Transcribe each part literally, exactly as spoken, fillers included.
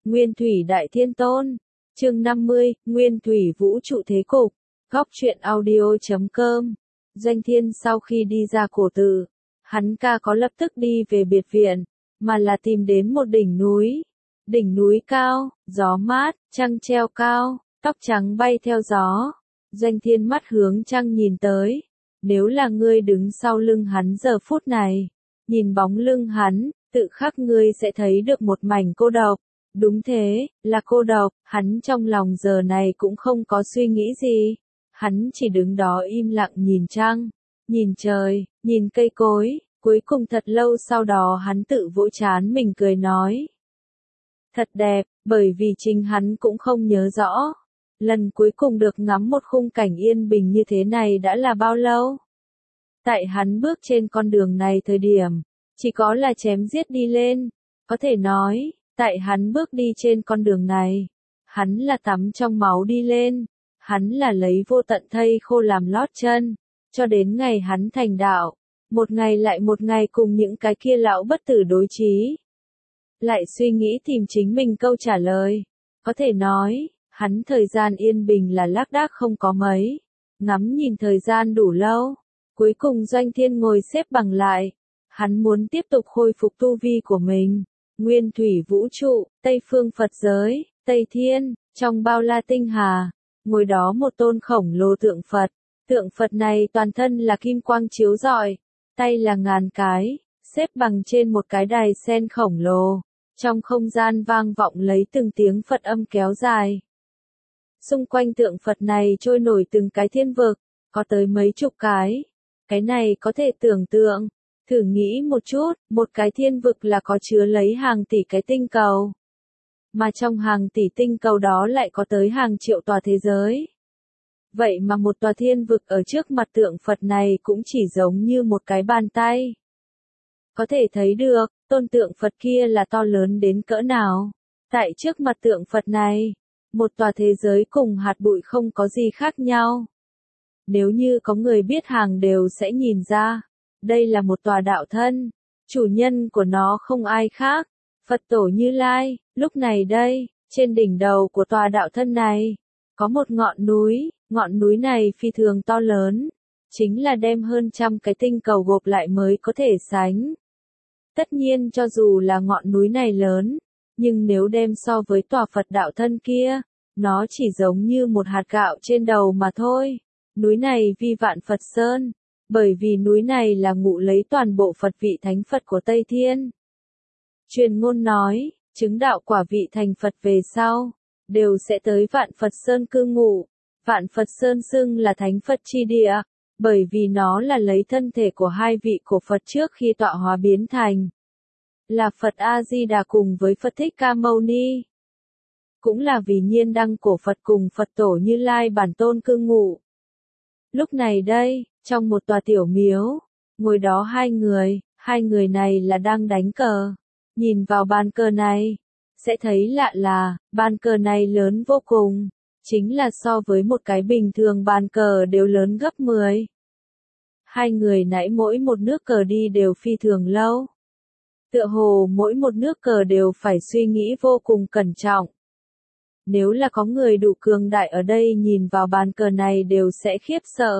Nguyên Thủy Đại Thiên Tôn. Chương năm mươi, Nguyên Thủy Vũ Trụ Thế Cục. Góc truyện audio chấm com. Doanh Thiên sau khi đi ra cổ tự, hắn ca có lập tức đi về biệt viện, mà là tìm đến một đỉnh núi. Đỉnh núi cao, gió mát, trăng treo cao, tóc trắng bay theo gió. Doanh Thiên mắt hướng trăng nhìn tới. Nếu là ngươi đứng sau lưng hắn giờ phút này, nhìn bóng lưng hắn, tự khắc ngươi sẽ thấy được một mảnh cô độc. Đúng thế, là cô độc, hắn trong lòng giờ này cũng không có suy nghĩ gì. Hắn chỉ đứng đó im lặng nhìn trăng, nhìn trời, nhìn cây cối, cuối cùng thật lâu sau đó hắn tự vỗ trán mình cười nói. Thật đẹp, bởi vì chính hắn cũng không nhớ rõ. Lần cuối cùng được ngắm một khung cảnh yên bình như thế này đã là bao lâu? Tại hắn bước trên con đường này thời điểm, chỉ có là chém giết đi lên. Có thể nói, tại hắn bước đi trên con đường này, hắn là tắm trong máu đi lên. Hắn là lấy vô tận thây khô làm lót chân, cho đến ngày hắn thành đạo. Một ngày lại một ngày cùng những cái kia lão bất tử đối chí. Lại suy nghĩ tìm chính mình câu trả lời. Có thể nói, hắn thời gian yên bình là lác đác không có mấy. Ngắm nhìn thời gian đủ lâu. Cuối cùng Doanh Thiên ngồi xếp bằng lại. Hắn muốn tiếp tục khôi phục tu vi của mình. Nguyên Thủy Vũ Trụ, Tây Phương Phật Giới, Tây Thiên, trong bao la tinh hà. Ngồi đó một tôn khổng lồ tượng Phật. Tượng Phật này toàn thân là kim quang chiếu rọi. Tay là ngàn cái, xếp bằng trên một cái đài sen khổng lồ. Trong không gian vang vọng lấy từng tiếng Phật âm kéo dài. Xung quanh tượng Phật này trôi nổi từng cái thiên vực, có tới mấy chục cái. Cái này có thể tưởng tượng, thử nghĩ một chút, một cái thiên vực là có chứa lấy hàng tỷ cái tinh cầu. Mà trong hàng tỷ tinh cầu đó lại có tới hàng triệu tòa thế giới. Vậy mà một tòa thiên vực ở trước mặt tượng Phật này cũng chỉ giống như một cái bàn tay. Có thể thấy được, tôn tượng Phật kia là to lớn đến cỡ nào. Tại trước mặt tượng Phật này, một tòa thế giới cùng hạt bụi không có gì khác nhau. Nếu như có người biết hàng đều sẽ nhìn ra, đây là một tòa đạo thân, chủ nhân của nó không ai khác, Phật Tổ Như Lai. Lúc này đây, trên đỉnh đầu của tòa đạo thân này, có một ngọn núi, ngọn núi này phi thường to lớn, chính là đem hơn trăm cái tinh cầu gộp lại mới có thể sánh. Tất nhiên cho dù là ngọn núi này lớn, nhưng nếu đem so với tòa Phật đạo thân kia, nó chỉ giống như một hạt gạo trên đầu mà thôi. Núi này vi vạn Phật Sơn, bởi vì núi này là ngụ lấy toàn bộ Phật vị thánh Phật của Tây Thiên. Truyền ngôn nói, chứng đạo quả vị thành Phật về sau, đều sẽ tới vạn Phật Sơn cư ngụ. Vạn Phật Sơn xưng là thánh Phật chi địa, bởi vì nó là lấy thân thể của hai vị của Phật trước khi tọa hóa biến thành. Là Phật A-di-đà cùng với Phật Thích Ca Mâu Ni. Cũng là vì nhiên đăng cổ Phật cùng Phật Tổ Như Lai bản tôn cư ngụ. Lúc này đây, trong một tòa tiểu miếu, ngồi đó hai người, hai người này là đang đánh cờ. Nhìn vào bàn cờ này, sẽ thấy lạ là, bàn cờ này lớn vô cùng, chính là so với một cái bình thường bàn cờ đều lớn gấp mười. Hai người nãy mỗi một nước cờ đi đều phi thường lâu. Tựa hồ mỗi một nước cờ đều phải suy nghĩ vô cùng cẩn trọng. Nếu là có người đủ cường đại ở đây nhìn vào bàn cờ này đều sẽ khiếp sợ.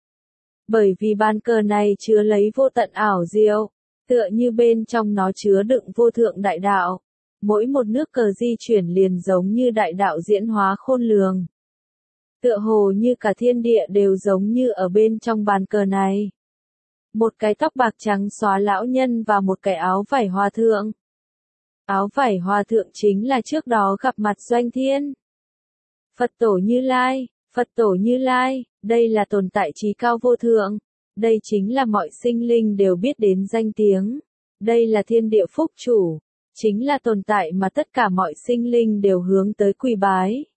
Bởi vì bàn cờ này chứa lấy vô tận ảo diệu, tựa như bên trong nó chứa đựng vô thượng đại đạo. Mỗi một nước cờ di chuyển liền giống như đại đạo diễn hóa khôn lường. Tựa hồ như cả thiên địa đều giống như ở bên trong bàn cờ này. Một cái tóc bạc trắng xóa lão nhân và một cái áo vải hòa thượng. Áo vải hòa thượng chính là trước đó gặp mặt Doanh Thiên. Phật Tổ Như Lai, Phật Tổ Như Lai, đây là tồn tại trí cao vô thượng. Đây chính là mọi sinh linh đều biết đến danh tiếng. Đây là thiên địa phúc chủ. Chính là tồn tại mà tất cả mọi sinh linh đều hướng tới quỳ bái.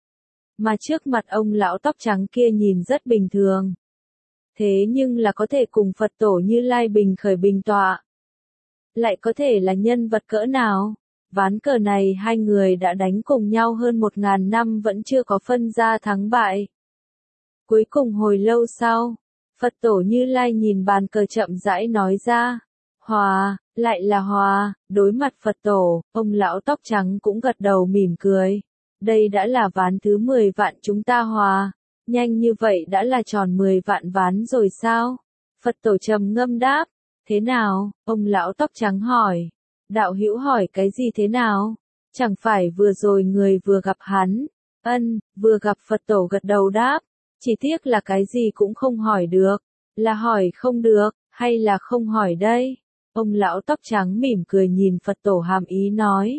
Mà trước mặt ông lão tóc trắng kia nhìn rất bình thường. Thế nhưng là có thể cùng Phật Tổ Như Lai bình khởi bình tọa. Lại có thể là nhân vật cỡ nào? Ván cờ này hai người đã đánh cùng nhau hơn một ngàn năm vẫn chưa có phân ra thắng bại. Cuối cùng hồi lâu sau, Phật Tổ Như Lai nhìn bàn cờ chậm rãi nói ra. Hòa, Lại là hòa, đối mặt Phật tổ, ông lão tóc trắng cũng gật đầu mỉm cười. Đây đã là ván thứ mười vạn chúng ta hòa. Nhanh như vậy đã là tròn mười vạn ván rồi sao? Phật tổ trầm ngâm đáp. Thế nào? Ông lão tóc trắng hỏi. Đạo hữu hỏi cái gì thế nào? Chẳng phải vừa rồi người vừa gặp hắn. Ân, vừa gặp Phật tổ gật đầu đáp. Chỉ tiếc là cái gì cũng không hỏi được. Là hỏi không được, hay là không hỏi đây? Ông lão tóc trắng mỉm cười nhìn Phật tổ hàm ý nói.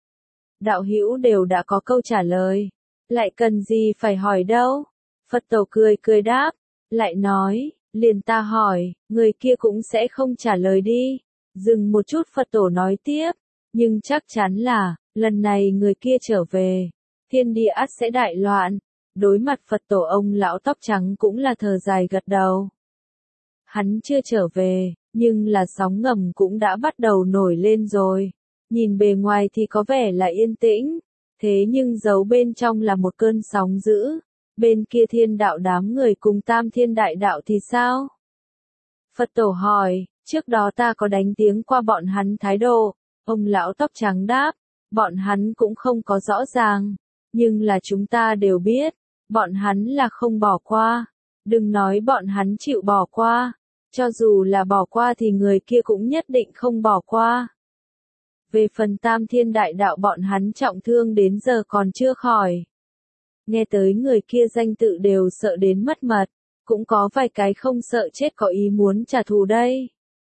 Đạo hữu đều đã có câu trả lời. Lại cần gì phải hỏi đâu? Phật tổ cười cười đáp. Lại nói, liền ta hỏi, người kia cũng sẽ không trả lời đi. Dừng một chút Phật tổ nói tiếp. Nhưng chắc chắn là, lần này người kia trở về. Thiên địa ắt sẽ đại loạn. Đối mặt Phật tổ ông lão tóc trắng cũng là thở dài gật đầu. Hắn chưa trở về, nhưng là sóng ngầm cũng đã bắt đầu nổi lên rồi. Nhìn bề ngoài thì có vẻ là yên tĩnh, thế nhưng giấu bên trong là một cơn sóng dữ. Bên kia thiên đạo đám người cùng tam thiên đại đạo thì sao? Phật tổ hỏi, trước đó ta có đánh tiếng qua bọn hắn thái độ. Ông lão tóc trắng đáp, bọn hắn cũng không có rõ ràng, nhưng là chúng ta đều biết, bọn hắn là không bỏ qua. Đừng nói bọn hắn chịu bỏ qua, cho dù là bỏ qua thì người kia cũng nhất định không bỏ qua. Về phần tam thiên đại đạo bọn hắn trọng thương đến giờ còn chưa khỏi. Nghe tới người kia danh tự đều sợ đến mất mật, cũng có vài cái không sợ chết có ý muốn trả thù đây.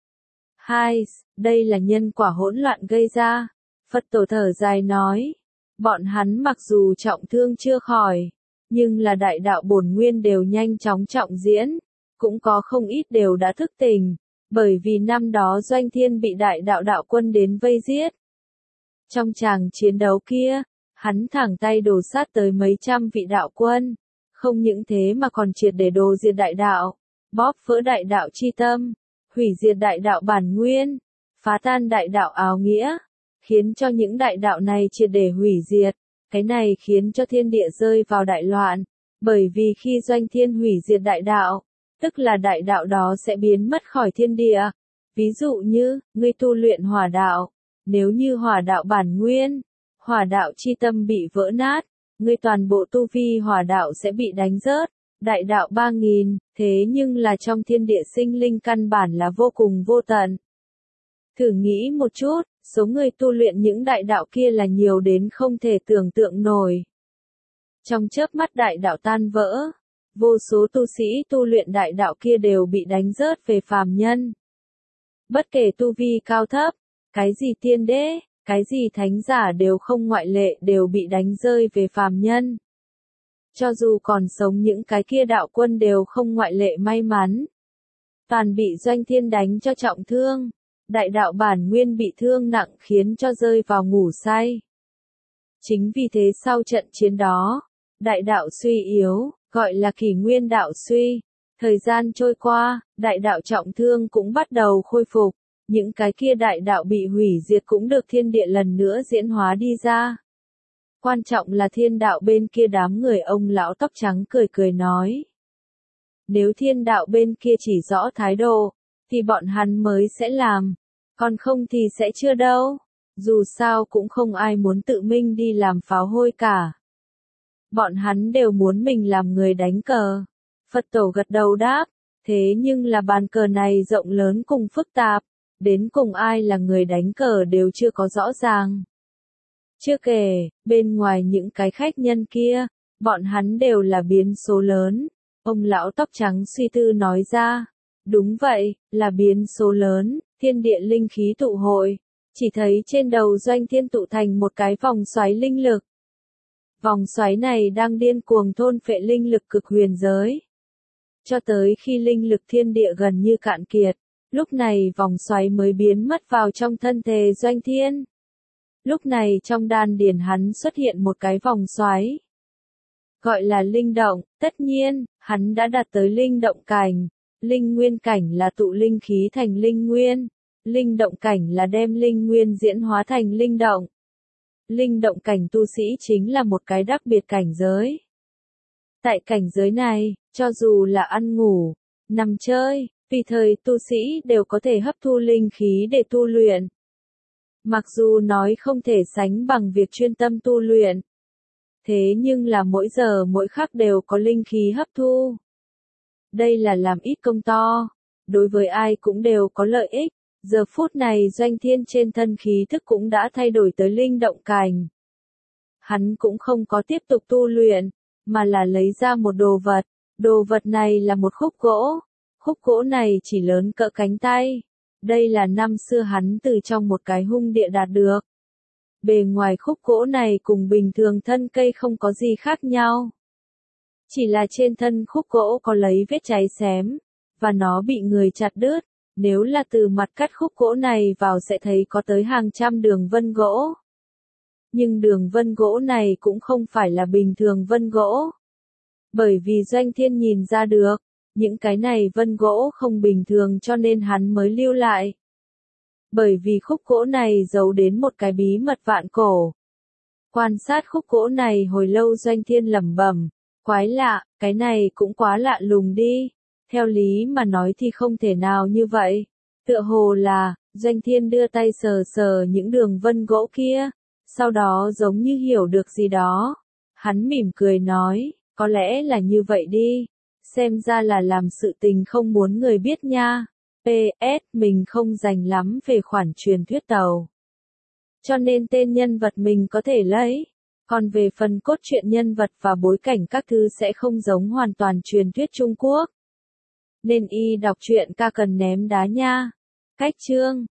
Hai, đây là nhân quả hỗn loạn gây ra. Phật tổ thở dài nói, bọn hắn mặc dù trọng thương chưa khỏi, nhưng là đại đạo bổn nguyên đều nhanh chóng trọng diễn, cũng có không ít đều đã thức tỉnh, bởi vì năm đó Doanh Thiên bị đại đạo đạo quân đến vây giết. Trong tràng chiến đấu kia, hắn thẳng tay đổ sát tới mấy trăm vị đạo quân, không những thế mà còn triệt để đồ diệt đại đạo, bóp vỡ đại đạo chi tâm, hủy diệt đại đạo bản nguyên, phá tan đại đạo áo nghĩa, khiến cho những đại đạo này triệt để hủy diệt. Cái này khiến cho thiên địa rơi vào đại loạn, bởi vì khi Doanh Thiên hủy diệt đại đạo, tức là đại đạo đó sẽ biến mất khỏi thiên địa. Ví dụ như, ngươi tu luyện hỏa đạo, nếu như hỏa đạo bản nguyên, hỏa đạo chi tâm bị vỡ nát, ngươi toàn bộ tu vi hỏa đạo sẽ bị đánh rớt, đại đạo ba nghìn, thế nhưng là trong thiên địa sinh linh căn bản là vô cùng vô tận. Thử nghĩ một chút, số người tu luyện những đại đạo kia là nhiều đến không thể tưởng tượng nổi. Trong chớp mắt đại đạo tan vỡ, vô số tu sĩ tu luyện đại đạo kia đều bị đánh rớt về phàm nhân. Bất kể tu vi cao thấp, cái gì tiên đế, cái gì thánh giả đều không ngoại lệ đều bị đánh rơi về phàm nhân. Cho dù còn sống những cái kia đạo quân đều không ngoại lệ may mắn. Toàn bị Doanh Thiên đánh cho trọng thương. Đại đạo bản nguyên bị thương nặng khiến cho rơi vào ngủ say. Chính vì thế sau trận chiến đó, đại đạo suy yếu, gọi là kỷ nguyên đạo suy. Thời gian trôi qua, đại đạo trọng thương cũng bắt đầu khôi phục. Những cái kia đại đạo bị hủy diệt cũng được thiên địa lần nữa diễn hóa đi ra. Quan trọng là thiên đạo bên kia đám người ông lão tóc trắng cười cười nói. Nếu thiên đạo bên kia chỉ rõ thái độ, thì bọn hắn mới sẽ làm, còn không thì sẽ chưa đâu. Dù sao cũng không ai muốn tự mình đi làm pháo hôi cả. Bọn hắn đều muốn mình làm người đánh cờ. Phật tổ gật đầu đáp, thế nhưng là bàn cờ này rộng lớn cùng phức tạp, đến cùng ai là người đánh cờ đều chưa có rõ ràng. Chưa kể, bên ngoài những cái khách nhân kia, bọn hắn đều là biến số lớn. Ông lão tóc trắng suy tư nói ra. Đúng vậy, là biến số lớn, thiên địa linh khí tụ hội. Chỉ thấy trên đầu Doanh Thiên tụ thành một cái vòng xoáy linh lực. Vòng xoáy này đang điên cuồng thôn phệ linh lực cực huyền giới. Cho tới khi linh lực thiên địa gần như cạn kiệt, lúc này vòng xoáy mới biến mất vào trong thân thể Doanh Thiên. Lúc này trong đan điền hắn xuất hiện một cái vòng xoáy. Gọi là linh động, tất nhiên, hắn đã đạt tới linh động cảnh. Linh nguyên cảnh là tụ linh khí thành linh nguyên. Linh động cảnh là đem linh nguyên diễn hóa thành linh động. Linh động cảnh tu sĩ chính là một cái đặc biệt cảnh giới. Tại cảnh giới này, cho dù là ăn ngủ, nằm chơi, Tùy thời tu sĩ đều có thể hấp thu linh khí để tu luyện. Mặc dù nói không thể sánh bằng việc chuyên tâm tu luyện. Thế nhưng là mỗi giờ mỗi khắc đều có linh khí hấp thu. Đây là làm ít công to. Đối với ai cũng đều có lợi ích. Giờ phút này Doanh Thiên trên thân khí thức cũng đã thay đổi tới linh động cảnh. Hắn cũng không có tiếp tục tu luyện, mà là lấy ra một đồ vật. Đồ vật này là một khúc gỗ. Khúc gỗ này chỉ lớn cỡ cánh tay. Đây là năm xưa hắn từ trong một cái hung địa đạt được. Bề ngoài khúc gỗ này cùng bình thường thân cây không có gì khác nhau. Chỉ là trên thân khúc gỗ có lấy vết cháy xém, và nó bị người chặt đứt. Nếu là từ mặt cắt khúc gỗ này vào sẽ thấy có tới hàng trăm đường vân gỗ. Nhưng đường vân gỗ này cũng không phải là bình thường vân gỗ. Bởi vì Doanh Thiên nhìn ra được, những cái này vân gỗ không bình thường cho nên hắn mới lưu lại. Bởi vì khúc gỗ này giấu đến một cái bí mật vạn cổ. Quan sát khúc gỗ này hồi lâu Doanh Thiên lẩm bẩm, quái lạ, cái này cũng quá lạ lùng đi. Theo lý mà nói thì không thể nào như vậy. Tựa hồ là, Doanh Thiên đưa tay sờ sờ những đường vân gỗ kia, sau đó giống như hiểu được gì đó. Hắn mỉm cười nói, có lẽ là như vậy đi. Xem ra là làm sự tình không muốn người biết nha. pê ét Mình không rành lắm về khoản truyền thuyết tàu. Cho nên tên nhân vật mình có thể lấy. Còn về phần cốt truyện nhân vật và bối cảnh các thứ sẽ không giống hoàn toàn truyền thuyết Trung Quốc. Nên y đọc truyện ca cần ném đá nha. Cách chương